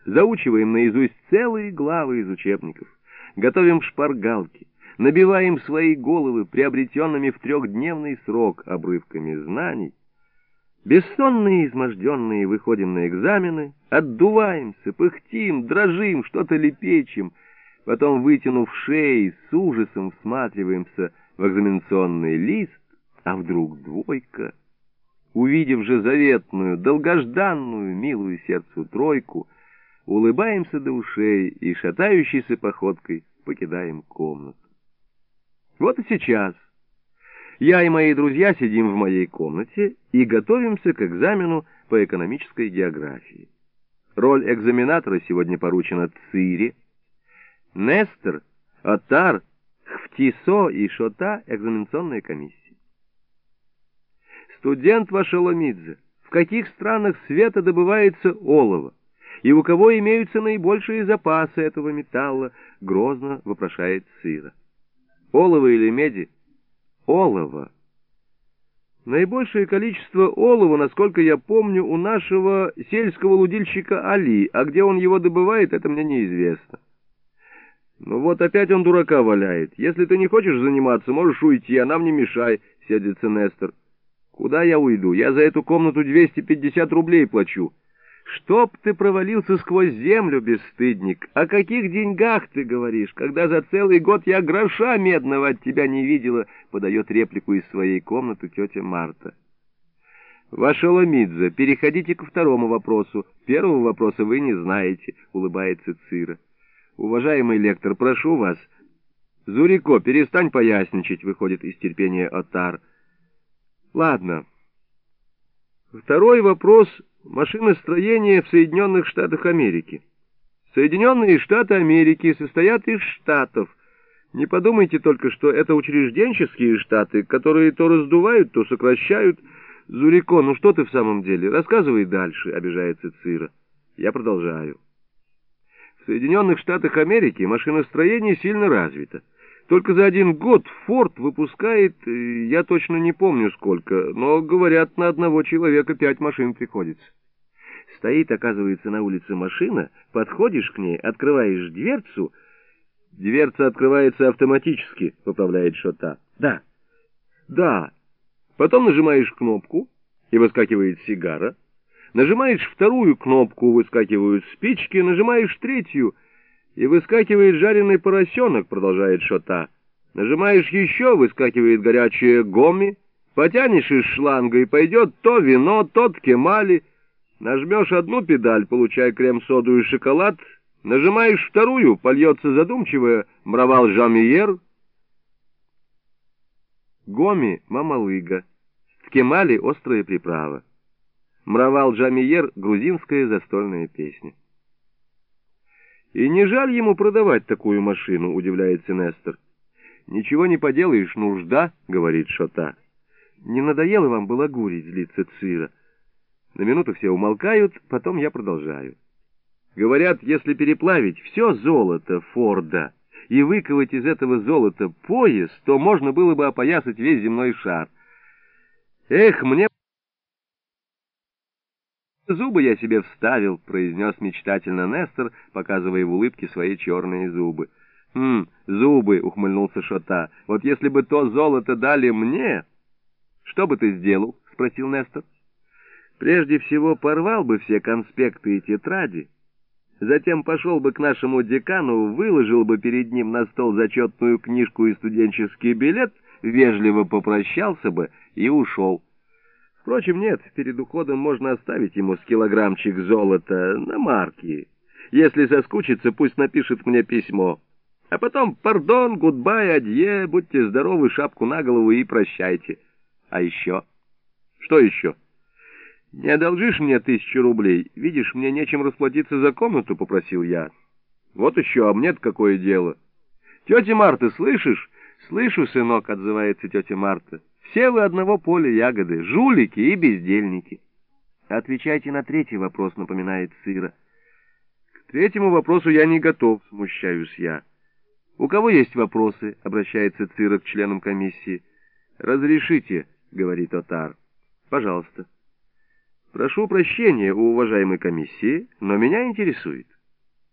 заучиваем наизусть целые главы из учебников, готовим шпаргалки, набиваем свои головы приобретенными в трехдневный срок обрывками знаний. Бессонные и изможденные выходим на экзамены, отдуваемся, пыхтим, дрожим, что-то лепечем, потом, вытянув шеи, с ужасом всматриваемся в экзаменационный лист, а вдруг двойка. Увидев же заветную, долгожданную, милую сердцу тройку, улыбаемся до ушей и шатающейся походкой покидаем комнату. Вот и сейчас я и мои друзья сидим в моей комнате и готовимся к экзамену по экономической географии. Роль экзаменатора сегодня поручена Цире. Нестор, Отар, Хвтисо и Шота — экзаменационная комиссия. Студент Вашеломидзе, в каких странах света добывается олово, и у кого имеются наибольшие запасы этого металла, грозно вопрошает Цира. Олово или меди? Олово. Наибольшее количество олова, насколько я помню, у нашего сельского лудильщика Али, а где он его добывает, это мне неизвестно. Ну вот опять он дурака валяет. Если ты не хочешь заниматься, можешь уйти, а нам не мешай, сердится Нестор. Куда я уйду? Я за эту комнату 250 рублей плачу. Чтоб ты провалился сквозь землю, бесстыдник. О каких деньгах ты говоришь, когда за целый год я гроша медного от тебя не видела, подает реплику из своей комнаты тетя Марта. Вашеломидзе, переходите ко второму вопросу. Первого вопроса вы не знаете, улыбается Цира. Уважаемый лектор, прошу вас. Зурико, перестань поясничать, выходит из терпения Отар. Ладно. Второй вопрос — машиностроение в Соединенных Штатах Америки. Соединенные Штаты Америки состоят из штатов. Не подумайте только, что это учрежденческие штаты, которые то раздувают, то сокращают. Зурико, ну что ты в самом деле? Рассказывай дальше, обижается Цира. Я продолжаю. В Соединенных Штатах Америки машиностроение сильно развито. Только за один год Форд выпускает, я точно не помню сколько, но, говорят, на одного человека 5 машин приходится. Стоит, оказывается, на улице машина, подходишь к ней, открываешь дверцу. Дверца открывается автоматически, поправляет Шота. Да. Да. Потом нажимаешь кнопку, и выскакивает сигара. Нажимаешь вторую кнопку, выскакивают спички, нажимаешь третью, и выскакивает жареный поросенок, продолжает Шота. Нажимаешь еще, выскакивает горячее гомми, потянешь из шланга, и пойдет то вино, то ткемали. Нажмешь одну педаль, получай крем-соду и шоколад. Нажимаешь вторую, польется задумчивая мравал жамиер. Гомми — мамалыга, ткемали — острая приправа. Мравал жамиер — грузинская застольная песня. «И не жаль ему продавать такую машину?» — удивляется Нестор. «Ничего не поделаешь, нужда», — говорит Шота. «Не надоело вам балагурить?» — злится Цира. На минуту все умолкают, потом я продолжаю. Говорят, если переплавить все золото Форда и выковать из этого золота пояс, то можно было бы опоясать весь земной шар. Эх, мне... «Зубы я себе вставил», — произнес мечтательно Нестор, показывая в улыбке свои черные зубы. Зубы», — ухмыльнулся Шота. «Вот если бы то золото дали мне...» «Что бы ты сделал?» — спросил Нестор. «Прежде всего порвал бы все конспекты и тетради, затем пошел бы к нашему декану, выложил бы перед ним на стол зачетную книжку и студенческий билет, вежливо попрощался бы и ушел. Впрочем, нет, перед уходом можно оставить ему с килограммчик золота на марки. Если соскучится, пусть напишет мне письмо. А потом пардон, гудбай, адье, будьте здоровы, шапку на голову и прощайте. А еще? Что еще? Не одолжишь мне 1000 рублей? Видишь, мне нечем расплатиться за комнату, попросил я. Вот еще, а мне-то какое дело? Тетя Марта, слышишь? Слышу, сынок, отзывается тетя Марта. Все вы одного поля ягоды, жулики и бездельники. Отвечайте на третий вопрос, напоминает Цира. К третьему вопросу я не готов, смущаюсь я. У кого есть вопросы, обращается Цира к членам комиссии. Разрешите, говорит Отар. Пожалуйста. Прошу прощения у уважаемой комиссии, но меня интересует.